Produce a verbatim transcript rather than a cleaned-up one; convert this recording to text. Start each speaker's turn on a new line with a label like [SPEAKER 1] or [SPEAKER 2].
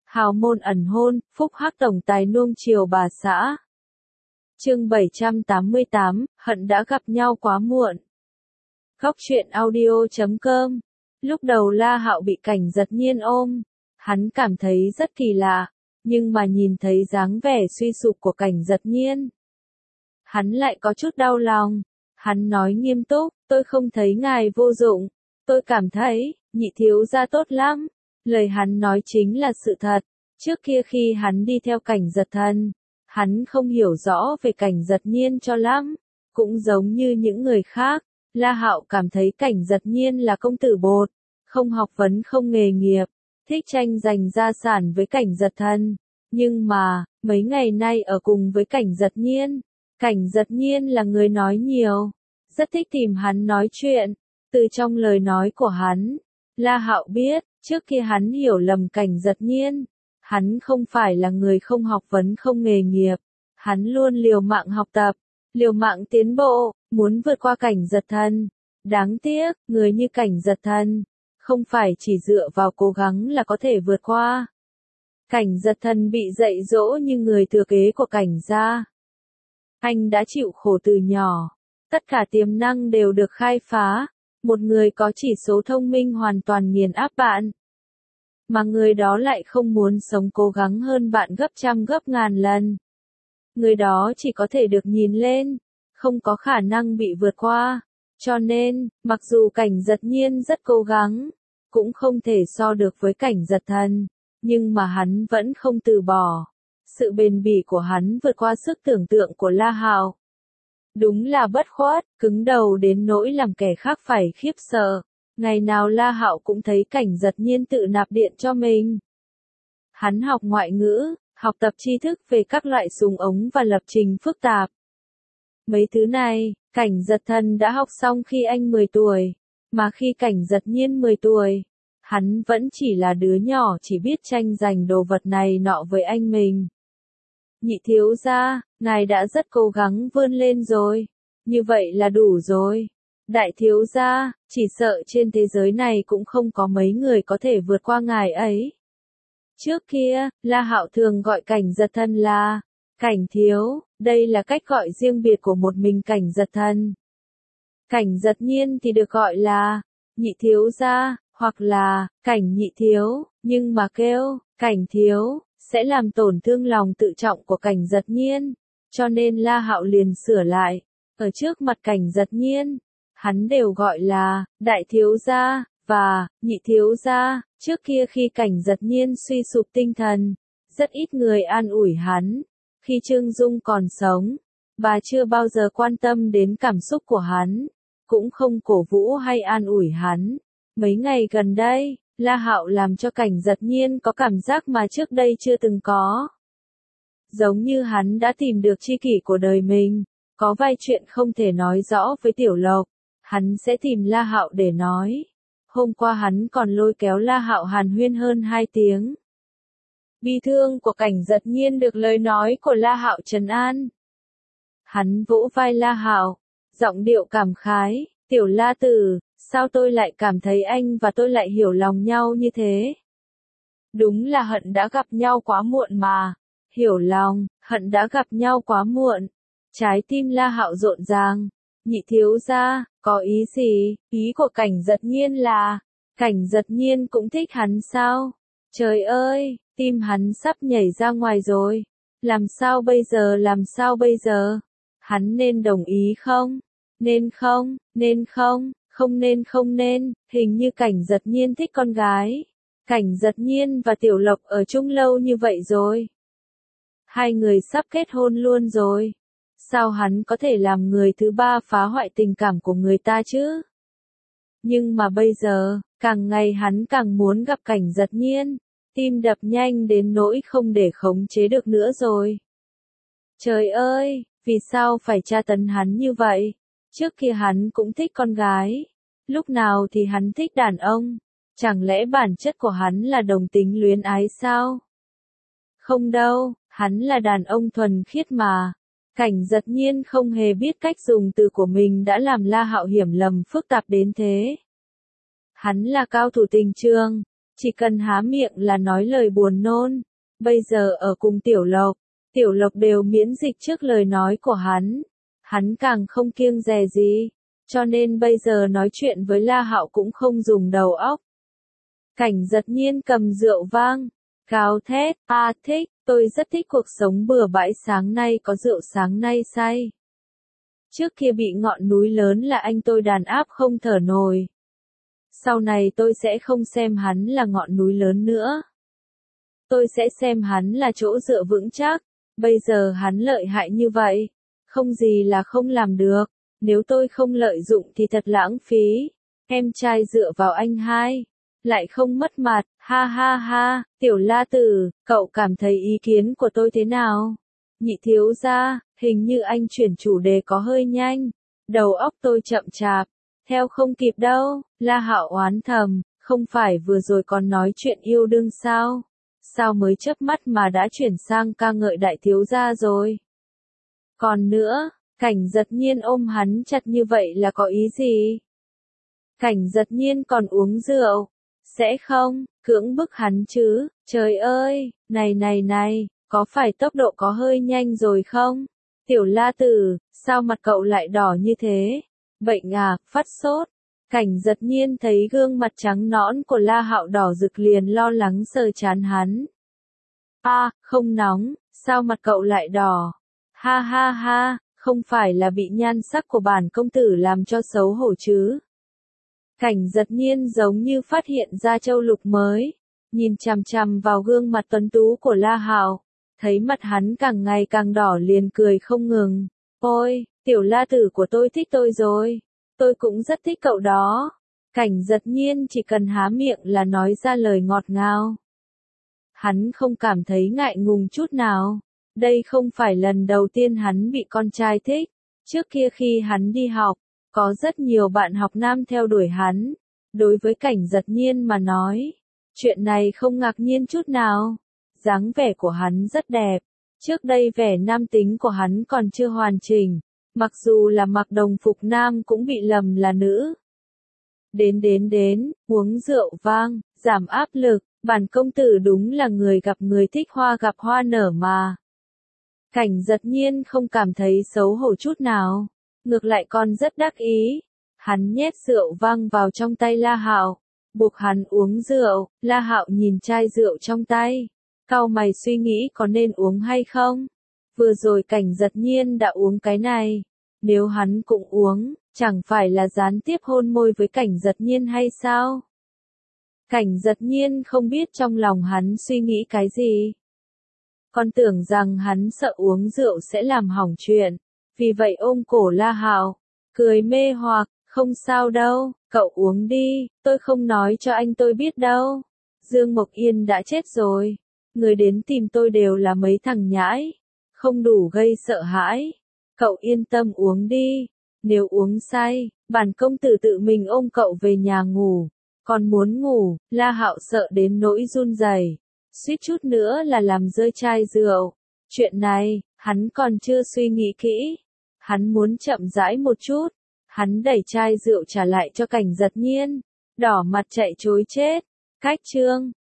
[SPEAKER 1] Hào môn ẩn hôn, phúc hắc tổng tài nuông chiều bà xã. Chương bảy trăm tám mươi tám, hận đã gặp nhau quá muộn. Góc truyện audio chấm com. Lúc đầu La Hạo bị Cảnh Giật Nhiên ôm, hắn cảm thấy rất kỳ lạ, nhưng mà nhìn thấy dáng vẻ suy sụp của Cảnh Giật Nhiên, hắn lại có chút đau lòng. Hắn nói nghiêm túc, tôi không thấy ngài vô dụng, tôi cảm thấy, nhị thiếu gia tốt lắm. Lời hắn nói chính là sự thật. Trước kia khi hắn đi theo Cảnh Giật Thần, hắn không hiểu rõ về Cảnh Giật Nhiên cho lắm. Cũng giống như những người khác, La Hạo cảm thấy Cảnh Giật Nhiên là công tử bột, không học vấn không nghề nghiệp, thích tranh giành gia sản với Cảnh Giật Thần. Nhưng mà, mấy ngày nay ở cùng với Cảnh Giật Nhiên, Cảnh Giật Nhiên là người nói nhiều, rất thích tìm hắn nói chuyện. Từ trong lời nói của hắn, La Hạo biết, trước khi hắn hiểu lầm Cảnh Giật Nhiên, hắn không phải là người không học vấn không nghề nghiệp, hắn luôn liều mạng học tập, liều mạng tiến bộ, muốn vượt qua Cảnh Giật Thần. Đáng tiếc, người như Cảnh Giật Thần, không phải chỉ dựa vào cố gắng là có thể vượt qua. Cảnh Giật Thần bị dạy dỗ như người thừa kế của Cảnh gia. Anh đã chịu khổ từ nhỏ, tất cả tiềm năng đều được khai phá, một người có chỉ số thông minh hoàn toàn nghiền áp bạn. Mà người đó lại không muốn sống cố gắng hơn bạn gấp trăm gấp ngàn lần. Người đó chỉ có thể được nhìn lên, không có khả năng bị vượt qua. Cho nên, mặc dù Cảnh Giật Nhiên rất cố gắng, cũng không thể so được với Cảnh Giật Thần, nhưng mà hắn vẫn không từ bỏ. Sự bền bỉ của hắn vượt qua sức tưởng tượng của La Hạo. Đúng là bất khuất, cứng đầu đến nỗi làm kẻ khác phải khiếp sợ. Ngày nào La Hạo cũng thấy Cảnh Giật Nhiên tự nạp điện cho mình. Hắn học ngoại ngữ, học tập tri thức về các loại súng ống và lập trình phức tạp. Mấy thứ này, Cảnh Giật Thần đã học xong khi anh mười tuổi, mà khi Cảnh Giật Nhiên mười tuổi, hắn vẫn chỉ là đứa nhỏ chỉ biết tranh giành đồ vật này nọ với anh mình. Nhị thiếu gia, ngài đã rất cố gắng vươn lên rồi, như vậy là đủ rồi. Đại thiếu gia, chỉ sợ trên thế giới này cũng không có mấy người có thể vượt qua ngài ấy. Trước kia, La Hạo thường gọi Cảnh Giật Thần là Cảnh thiếu, đây là cách gọi riêng biệt của một mình Cảnh Giật Thần. Cảnh Giật Nhiên thì được gọi là nhị thiếu gia, hoặc là Cảnh nhị thiếu, nhưng mà kêu Cảnh thiếu sẽ làm tổn thương lòng tự trọng của Cảnh Giật Nhiên, cho nên La Hạo liền sửa lại. Ở trước mặt Cảnh Giật Nhiên, hắn đều gọi là đại thiếu gia và nhị thiếu gia. Trước kia khi Cảnh Giật Nhiên suy sụp tinh thần, rất ít người an ủi hắn. Khi Trương Dung còn sống, bà chưa bao giờ quan tâm đến cảm xúc của hắn, cũng không cổ vũ hay an ủi hắn. Mấy ngày gần đây, La Hạo làm cho Cảnh Giật Nhiên có cảm giác mà trước đây chưa từng có. Giống như hắn đã tìm được tri kỷ của đời mình, có vài chuyện không thể nói rõ với Tiểu Lộc, hắn sẽ tìm La Hạo để nói. Hôm qua hắn còn lôi kéo La Hạo hàn huyên hơn hai tiếng. Bi thương của Cảnh Giật Nhiên được lời nói của La Hạo trấn an. Hắn vỗ vai La Hạo, giọng điệu cảm khái, Tiểu La Tử, sao tôi lại cảm thấy anh và tôi lại hiểu lòng nhau như thế? Đúng là hận đã gặp nhau quá muộn mà. Hiểu lòng, hận đã gặp nhau quá muộn. Trái tim La Hạo rộn ràng. Nhị thiếu gia, có ý gì? Ý của Cảnh Giật Nhiên là, Cảnh Giật Nhiên cũng thích hắn sao? Trời ơi, tim hắn sắp nhảy ra ngoài rồi. Làm sao bây giờ, làm sao bây giờ? Hắn nên đồng ý không? Nên không, nên không, không nên không nên. Hình như Cảnh Giật Nhiên thích con gái. Cảnh Giật Nhiên và Tiểu Lộc ở chung lâu như vậy rồi. Hai người sắp kết hôn luôn rồi. Sao hắn có thể làm người thứ ba phá hoại tình cảm của người ta chứ? Nhưng mà bây giờ, càng ngày hắn càng muốn gặp Cảnh Giật Nhiên. Tim đập nhanh đến nỗi không để khống chế được nữa rồi. Trời ơi, vì sao phải tra tấn hắn như vậy? Trước kia hắn cũng thích con gái. Lúc nào thì hắn thích đàn ông? Chẳng lẽ bản chất của hắn là đồng tính luyến ái sao? Không đâu, hắn là đàn ông thuần khiết mà. Cảnh Giật Nhiên không hề biết cách dùng từ của mình đã làm La Hạo hiểu lầm phức tạp đến thế. Hắn là cao thủ tình trường, chỉ cần há miệng là nói lời buồn nôn. Bây giờ ở cùng Tiểu Lộc, Tiểu Lộc đều miễn dịch trước lời nói của hắn. Hắn càng không kiêng dè gì, cho nên bây giờ nói chuyện với La Hạo cũng không dùng đầu óc. Cảnh Giật Nhiên cầm rượu vang, gào thét, a thích, tôi rất thích cuộc sống bừa bãi, sáng nay có rượu sáng nay say. Trước kia bị ngọn núi lớn là anh tôi đàn áp không thở nổi. Sau này tôi sẽ không xem hắn là ngọn núi lớn nữa. Tôi sẽ xem hắn là chỗ dựa vững chắc. Bây giờ hắn lợi hại như vậy, không gì là không làm được. Nếu tôi không lợi dụng thì thật lãng phí. Em trai dựa vào anh hai, lại không mất mặt, ha ha ha. Tiểu La Tử, cậu cảm thấy ý kiến của tôi thế nào? Nhị thiếu gia, hình như anh chuyển chủ đề có hơi nhanh. Đầu óc tôi chậm chạp, theo không kịp đâu. La Hạo oán thầm, không phải vừa rồi còn nói chuyện yêu đương sao? Sao mới chớp mắt mà đã chuyển sang ca ngợi đại thiếu gia rồi? Còn nữa, Cảnh Giật Nhiên ôm hắn chặt như vậy là có ý gì? Cảnh Giật Nhiên còn uống rượu, sẽ không cưỡng bức hắn chứ? Trời ơi, này này này, có phải tốc độ có hơi nhanh rồi không? Tiểu La Tử, sao mặt cậu lại đỏ như thế? Bệnh à, phát sốt. Cảnh Giật Nhiên thấy gương mặt trắng nõn của La Hạo đỏ rực liền lo lắng sờ trán hắn. A, à, không nóng, sao mặt cậu lại đỏ? Ha ha ha, không phải là bị nhan sắc của bản công tử làm cho xấu hổ chứ? Cảnh Giật Nhiên giống như phát hiện ra châu lục mới, nhìn chằm chằm vào gương mặt tuấn tú của La Hạo, thấy mặt hắn càng ngày càng đỏ liền cười không ngừng. Ôi, Tiểu La Tử của tôi thích tôi rồi. Tôi cũng rất thích cậu đó. Cảnh Giật Nhiên chỉ cần há miệng là nói ra lời ngọt ngào. Hắn không cảm thấy ngại ngùng chút nào. Đây không phải lần đầu tiên hắn bị con trai thích. Trước kia khi hắn đi học, có rất nhiều bạn học nam theo đuổi hắn. Đối với Cảnh Giật Nhiên mà nói, chuyện này không ngạc nhiên chút nào. Dáng vẻ của hắn rất đẹp. Trước đây vẻ nam tính của hắn còn chưa hoàn chỉnh. Mặc dù là mặc đồng phục nam cũng bị lầm là nữ. Đến đến đến, uống rượu vang, giảm áp lực, bản công tử đúng là người gặp người thích hoa gặp hoa nở mà. Cảnh Giật Nhiên không cảm thấy xấu hổ chút nào, ngược lại còn rất đắc ý. Hắn nhét rượu vang vào trong tay La Hạo, buộc hắn uống rượu. La Hạo nhìn chai rượu trong tay, cau mày suy nghĩ có nên uống hay không. Vừa rồi Cảnh Giật Nhiên đã uống cái này, nếu hắn cũng uống, chẳng phải là gián tiếp hôn môi với Cảnh Giật Nhiên hay sao? Cảnh Giật Nhiên không biết trong lòng hắn suy nghĩ cái gì. Còn tưởng rằng hắn sợ uống rượu sẽ làm hỏng chuyện, vì vậy ôm cổ La Hạo, cười mê hoặc, không sao đâu, cậu uống đi, tôi không nói cho anh tôi biết đâu. Dương Mộc Yên đã chết rồi, người đến tìm tôi đều là mấy thằng nhãi, không đủ gây sợ hãi. Cậu yên tâm uống đi, nếu uống say, bản công tử tự mình ôm cậu về nhà ngủ. Còn muốn ngủ, La Hạo sợ đến nỗi run rẩy, suýt chút nữa là làm rơi chai rượu. Chuyện này, hắn còn chưa suy nghĩ kỹ. Hắn muốn chậm rãi một chút. Hắn đẩy chai rượu trả lại cho Cảnh Giật Nhiên, đỏ mặt chạy trối chết. Cách chương